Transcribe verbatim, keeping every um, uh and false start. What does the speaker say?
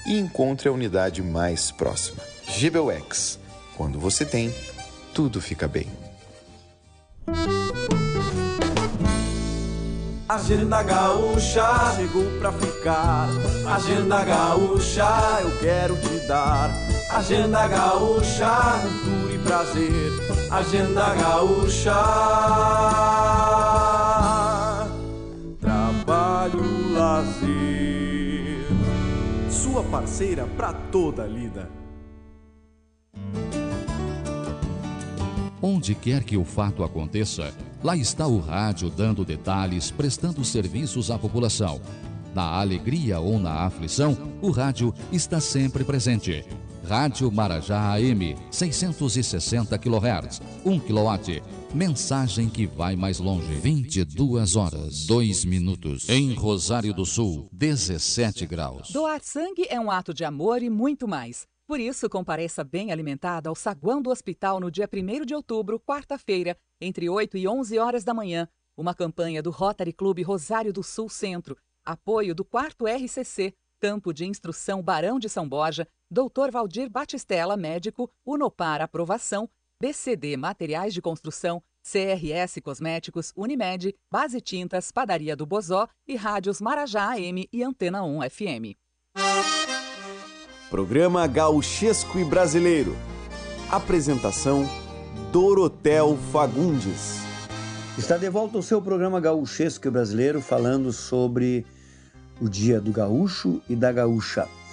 e encontre a unidade mais próxima. G B U X. Quando você tem, tudo fica bem. Agenda Gaúcha chegou pra ficar. Agenda Gaúcha eu quero te dar. Agenda Gaúcha, cultura e prazer. Agenda Gaúcha, trabalho, lazer. Sua parceira pra toda a lida. Onde quer que o fato aconteça, lá está o rádio dando detalhes, prestando serviços à população. Na alegria ou na aflição, o rádio está sempre presente. Rádio Marajá A M, seiscentos e sessenta quilohertz, um quilowatt. Mensagem que vai mais longe. vinte e duas horas, dois minutos. Em Rosário do Sul, dezessete graus. Doar sangue é um ato de amor e muito mais. Por isso, compareça bem alimentada ao saguão do hospital no dia primeiro de outubro, quarta-feira, entre oito e onze horas da manhã. Uma campanha do Rotary Clube Rosário do Sul Centro. Apoio do quarto R C C, Campo de Instrução Barão de São Borja, doutor Valdir Batistella, médico, Unopar Aprovação, B C D Materiais de Construção, C R S Cosméticos, Unimed, Base Tintas, Padaria do Bozó e Rádios Marajá A M e Antena um F M. Programa Gauchesco e Brasileiro. Apresentação: Dorotel Fagundes. Está de volta o seu programa Gauchesco e Brasileiro, falando sobre o Dia do Gaúcho e da Gaúcha.